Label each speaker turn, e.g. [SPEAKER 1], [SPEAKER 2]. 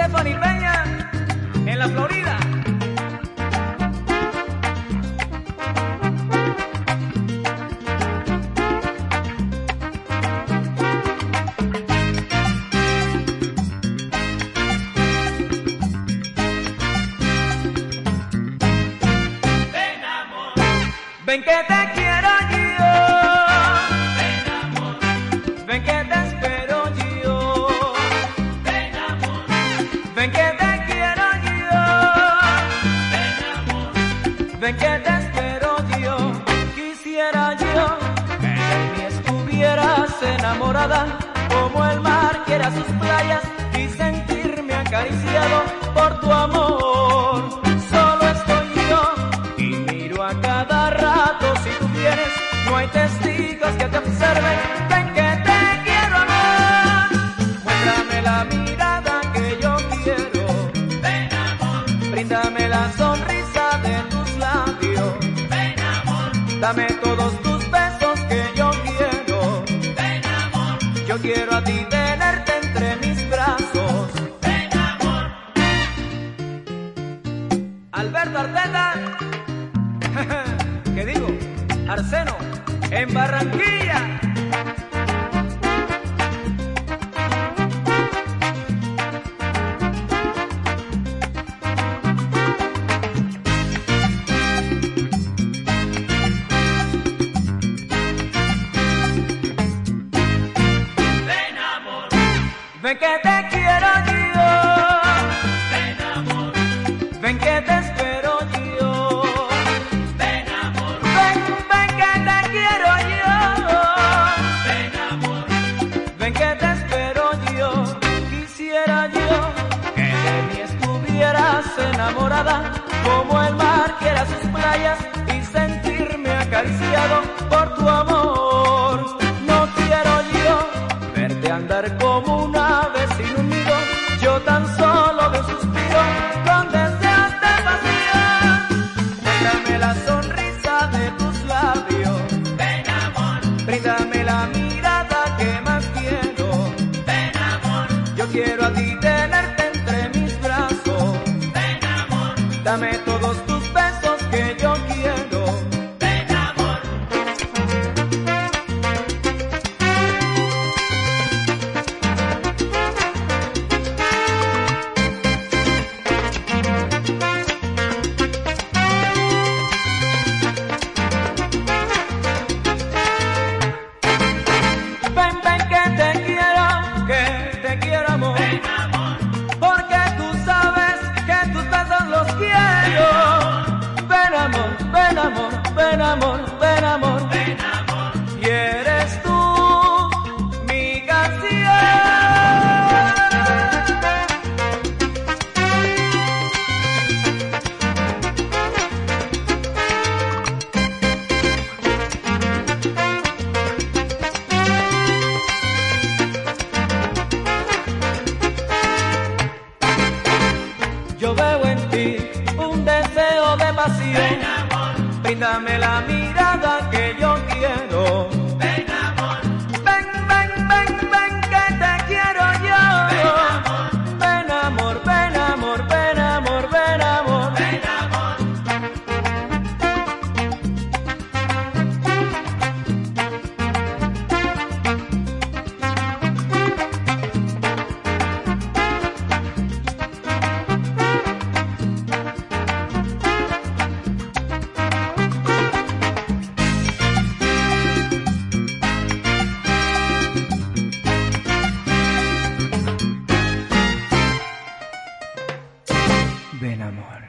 [SPEAKER 1] Stephanie Peña, en la Florida. Ven que te quiero yo,
[SPEAKER 2] ven amor,
[SPEAKER 1] ven que te espero yo,
[SPEAKER 2] ven amor,
[SPEAKER 1] ven que te quiero yo,
[SPEAKER 2] ven amor,
[SPEAKER 1] ven que te espero yo. Quisiera yo que de mí estuvieras enamorada, como el mar quiera sus playas, y sentirme acariciado por tu amor. Solo estoy yo y miro a cada rato si tú vienes, no hay testigos que te observen. Ven que te quiero amar, muéstrame la mirada que yo quiero,
[SPEAKER 2] ven amor,
[SPEAKER 1] bríndame la sonrisa de tus labios,
[SPEAKER 2] ven amor,
[SPEAKER 1] dame todos tus besos que yo quiero,
[SPEAKER 2] ven amor,
[SPEAKER 1] yo quiero a ti tenerte entre mis brazos.
[SPEAKER 2] ven amor.
[SPEAKER 1] Alberto Arteta, ¿qué digo? Arseno, en Barranquilla.
[SPEAKER 2] Ven amor,
[SPEAKER 1] Ven que te quiero yo,
[SPEAKER 2] ven amor,
[SPEAKER 1] ven que te espero yo,
[SPEAKER 2] ven amor,
[SPEAKER 1] ven que te quiero yo,
[SPEAKER 2] ven amor,
[SPEAKER 1] ven que te espero yo. Quisiera yo que de mí estuvieras enamorada, como el mar quiera sus playas, y sentirme acariciado por tu amor. No quiero yo verte andar como un ave sin un nido, yo tan solo de un suspiro con deseos de pasión. Muéstrame la sonrisa de tus labios,
[SPEAKER 2] ven amor,
[SPEAKER 1] bríndame la mirada que más quiero,
[SPEAKER 2] ven amor,
[SPEAKER 1] yo quiero a ti tenerte entre mis brazos,
[SPEAKER 2] ven amor,
[SPEAKER 1] dame todos tus besos que yo quiero.
[SPEAKER 2] ven amor.
[SPEAKER 1] Ven que te quiero amor,
[SPEAKER 2] Ven amor,
[SPEAKER 1] porque tú sabes que tus besos los quiero. Ven amor, ven amor, ven amor, ven amor,
[SPEAKER 2] ven amor,
[SPEAKER 1] y eres tú mi canción. Yo veo en ti un deseo de
[SPEAKER 2] ven
[SPEAKER 1] pasión,
[SPEAKER 2] amor,
[SPEAKER 1] bríndame la mirada que yo quiero.
[SPEAKER 2] ven amor,
[SPEAKER 1] Ven que te quiero yo. Ven amor, ven amor, ven amor, ven amor.
[SPEAKER 2] ven amor.
[SPEAKER 1] Ven amor.